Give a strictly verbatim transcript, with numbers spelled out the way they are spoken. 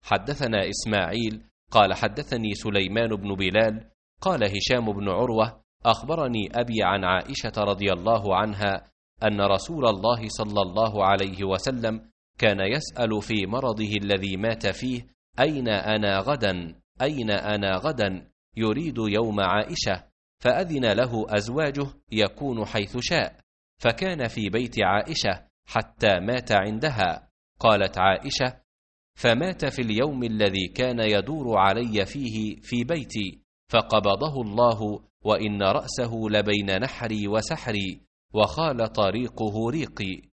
حدثنا إسماعيل قال حدثني سليمان بن بلال قال هشام بن عروة أخبرني أبي عن عائشة رضي الله عنها أن رسول الله صلى الله عليه وسلم كان يسأل في مرضه الذي مات فيه أين أنا غدا أين أنا غدا يريد يوم عائشة، فأذن له أزواجه يكون حيث شاء، فكان في بيت عائشة حتى مات عندها. قالت عائشة: فمات في اليوم الذي كان يدور علي فيه في بيتي، فقبضه الله، وإن رأسه لبين نحري وسحري، وخال طريقه ريقي.